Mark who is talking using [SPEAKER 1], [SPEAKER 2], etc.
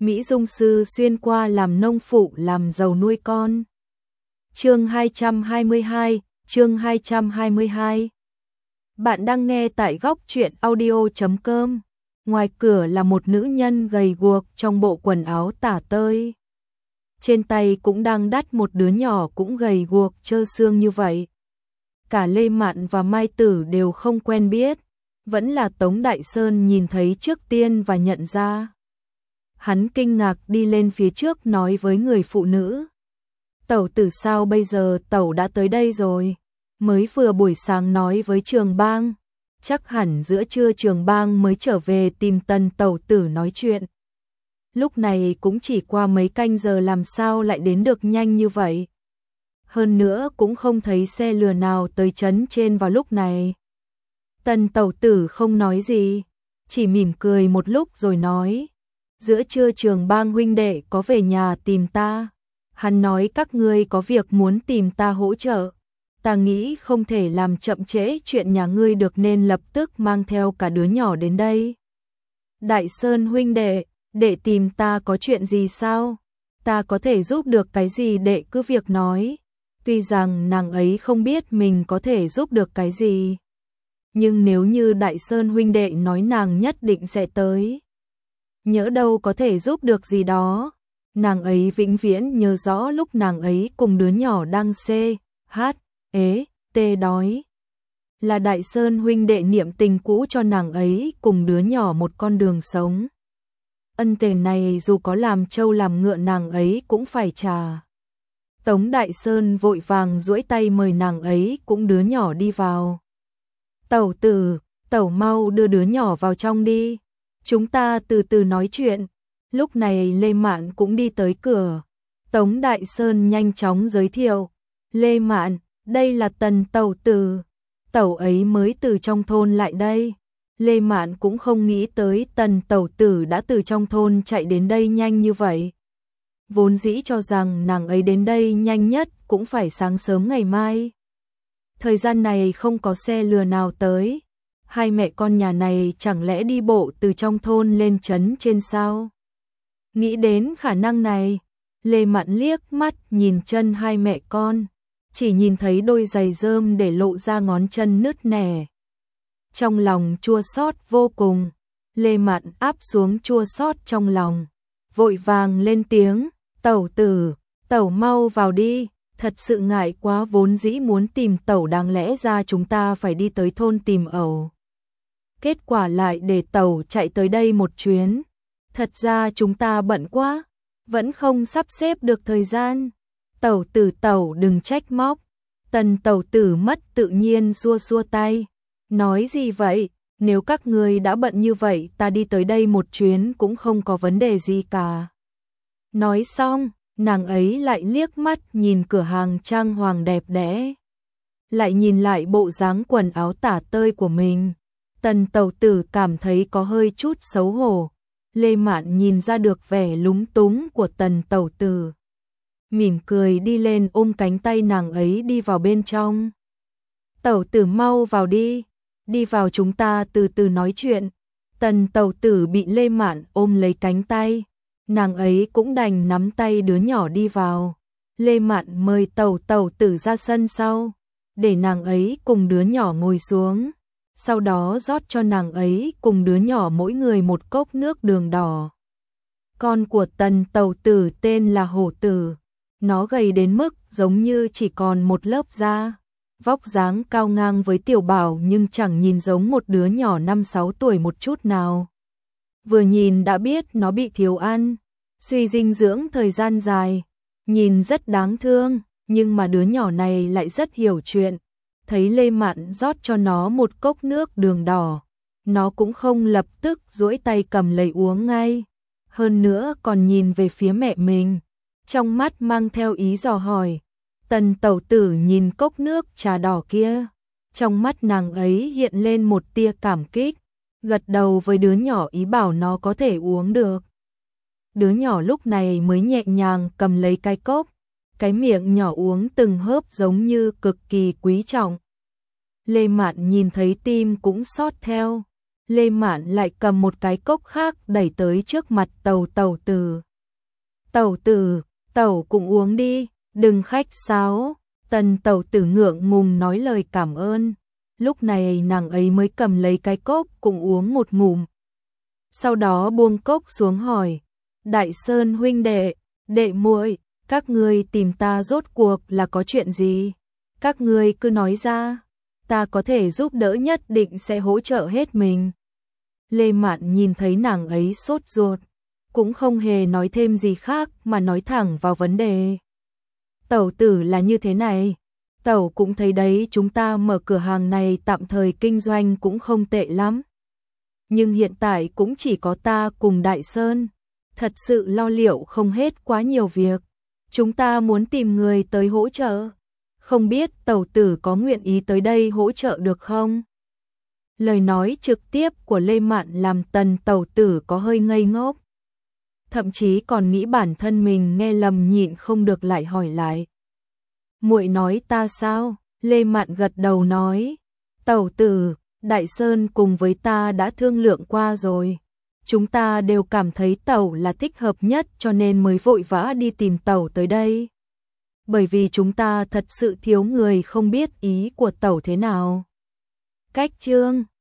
[SPEAKER 1] Mỹ Dung sư xuyên qua làm nông phụ làm giàu nuôi con. Chương 222, chương 222. Bạn đang nghe tại góc truyện audio.com. Ngoài cửa là một nữ nhân gầy guộc trong bộ quần áo tả tơi. Trên tay cũng đang đắt một đứa nhỏ cũng gầy guộc trơ xương như vậy. Cả Lê Mạn và Mai Tử đều không quen biết, vẫn là Tống Đại Sơn nhìn thấy trước tiên và nhận ra. Hắn kinh ngạc đi lên phía trước nói với người phụ nữ. Tẩu tử sao bây giờ tẩu đã tới đây rồi, mới vừa buổi sáng nói với Trường Bang, chắc hẳn giữa trưa Trường Bang mới trở về tìm Tần tẩu tử nói chuyện. Lúc này cũng chỉ qua mấy canh giờ làm sao lại đến được nhanh như vậy. Hơn nữa cũng không thấy xe lừa nào tới trấn trên vào lúc này. Tần tẩu tử không nói gì, chỉ mỉm cười một lúc rồi nói. Giữa trưa Trường Bang huynh đệ có về nhà tìm ta. Hắn nói các ngươi có việc muốn tìm ta hỗ trợ. Ta nghĩ không thể làm chậm trễ chuyện nhà ngươi được nên lập tức mang theo cả đứa nhỏ đến đây. Đại Sơn huynh đệ, đệ tìm ta có chuyện gì sao? Ta có thể giúp được cái gì đệ cứ việc nói. Tuy rằng nàng ấy không biết mình có thể giúp được cái gì. Nhưng nếu như Đại Sơn huynh đệ nói nàng nhất định sẽ tới. Nhỡ đâu có thể giúp được gì đó. Nàng ấy vĩnh viễn nhớ rõ lúc nàng ấy cùng đứa nhỏ đang đói. Là Đại Sơn huynh đệ niệm tình cũ cho nàng ấy cùng đứa nhỏ một con đường sống. Ân tình này dù có làm trâu làm ngựa nàng ấy cũng phải trả. Tống Đại Sơn vội vàng duỗi tay mời nàng ấy cũng đứa nhỏ đi vào. Tẩu tử, tẩu mau đưa đứa nhỏ vào trong đi. Chúng ta từ từ nói chuyện. Lúc này Lê Mạn cũng đi tới cửa. Tống Đại Sơn nhanh chóng giới thiệu. Lê Mạn, đây là Tần tẩu tử. Tẩu ấy mới từ trong thôn lại đây. Lê Mạn cũng không nghĩ tới Tần tẩu tử đã từ trong thôn chạy đến đây nhanh như vậy. Vốn dĩ cho rằng nàng ấy đến đây nhanh nhất cũng phải sáng sớm ngày mai. Thời gian này không có xe lừa nào tới. Hai mẹ con nhà này chẳng lẽ đi bộ từ trong thôn lên trấn trên sao? Nghĩ đến khả năng này, Lê Mạn liếc mắt nhìn chân hai mẹ con, chỉ nhìn thấy đôi giày rơm để lộ ra ngón chân nứt nẻ. Trong lòng chua xót vô cùng, Lê Mạn áp xuống chua xót trong lòng, vội vàng lên tiếng, tẩu tử, tẩu mau vào đi, thật sự ngại quá vốn dĩ muốn tìm tẩu đáng lẽ ra chúng ta phải đi tới thôn tìm ẩu. Kết quả lại để tẩu chạy tới đây một chuyến. Thật ra chúng ta bận quá, vẫn không sắp xếp được thời gian. Tẩu tử tẩu đừng trách móc. Tần tẩu tử mất tự nhiên xua xua tay. Nói gì vậy, nếu các người đã bận như vậy ta đi tới đây một chuyến cũng không có vấn đề gì cả. Nói xong, nàng ấy lại liếc mắt nhìn cửa hàng trang hoàng đẹp đẽ. Lại nhìn lại bộ dáng quần áo tả tơi của mình. Tần tẩu tử cảm thấy có hơi chút xấu hổ. Lê Mạn nhìn ra được vẻ lúng túng của Tần tẩu tử. Mỉm cười đi lên ôm cánh tay nàng ấy đi vào bên trong. Tẩu tử mau vào đi. Đi vào chúng ta từ từ nói chuyện. Tần tẩu tử bị Lê Mạn ôm lấy cánh tay. Nàng ấy cũng đành nắm tay đứa nhỏ đi vào. Lê Mạn mời tẩu tử ra sân sau. Để nàng ấy cùng đứa nhỏ ngồi xuống. Sau đó rót cho nàng ấy cùng đứa nhỏ mỗi người một cốc nước đường đỏ. Con của Tần tẩu tử tên là Hổ Tử. Nó gầy đến mức giống như chỉ còn một lớp da. Vóc dáng cao ngang với Tiểu Bảo nhưng chẳng nhìn giống một đứa nhỏ 5-6 tuổi một chút nào. Vừa nhìn đã biết nó bị thiếu ăn, suy dinh dưỡng thời gian dài. Nhìn rất đáng thương, nhưng mà đứa nhỏ này lại rất hiểu chuyện. Thấy Lê Mạn rót cho nó một cốc nước đường đỏ, nó cũng không lập tức duỗi tay cầm lấy uống ngay. Hơn nữa còn nhìn về phía mẹ mình, trong mắt mang theo ý dò hỏi. Tần tẩu tử nhìn cốc nước trà đỏ kia, trong mắt nàng ấy hiện lên một tia cảm kích, gật đầu với đứa nhỏ ý bảo nó có thể uống được. Đứa nhỏ lúc này mới nhẹ nhàng cầm lấy cái cốc, cái miệng nhỏ uống từng hớp giống như cực kỳ quý trọng. Lê Mạn nhìn thấy tim cũng xót theo, Lê Mạn lại cầm một cái cốc khác đẩy tới trước mặt Tẩu Tử. Tẩu Tử, Tẩu cũng uống đi, đừng khách sáo. Tần Tẩu Tử ngượng ngùng nói lời cảm ơn. Lúc này nàng ấy mới cầm lấy cái cốc cùng uống một ngụm. Sau đó buông cốc xuống hỏi, Đại Sơn huynh đệ, đệ muội, các ngươi tìm ta rốt cuộc là có chuyện gì? Các ngươi cứ nói ra, ta có thể giúp đỡ, nhất định sẽ hỗ trợ hết mình. Lê Mạn nhìn thấy nàng ấy sốt ruột, cũng không hề nói thêm gì khác mà nói thẳng vào vấn đề. Tẩu tử là như thế này, Tẩu cũng thấy đấy, chúng ta mở cửa hàng này tạm thời kinh doanh cũng không tệ lắm. Nhưng hiện tại cũng chỉ có ta cùng Đại Sơn, thật sự lo liệu không hết quá nhiều việc. Chúng ta muốn tìm người tới hỗ trợ, không biết Tẩu tử có nguyện ý tới đây hỗ trợ được không? Lời nói trực tiếp của Lê Mạn làm Tần Tẩu Tử có hơi ngây ngốc. Thậm chí còn nghĩ bản thân mình nghe lầm, nhịn không được lại hỏi lại. Muội nói ta sao? Lê Mạn gật đầu nói, Tẩu tử, Đại Sơn cùng với ta đã thương lượng qua rồi. Chúng ta đều cảm thấy Tẩu là thích hợp nhất cho nên mới vội vã đi tìm Tẩu tới đây. Bởi vì chúng ta thật sự thiếu người, không biết ý của Tẩu thế nào. Cách chương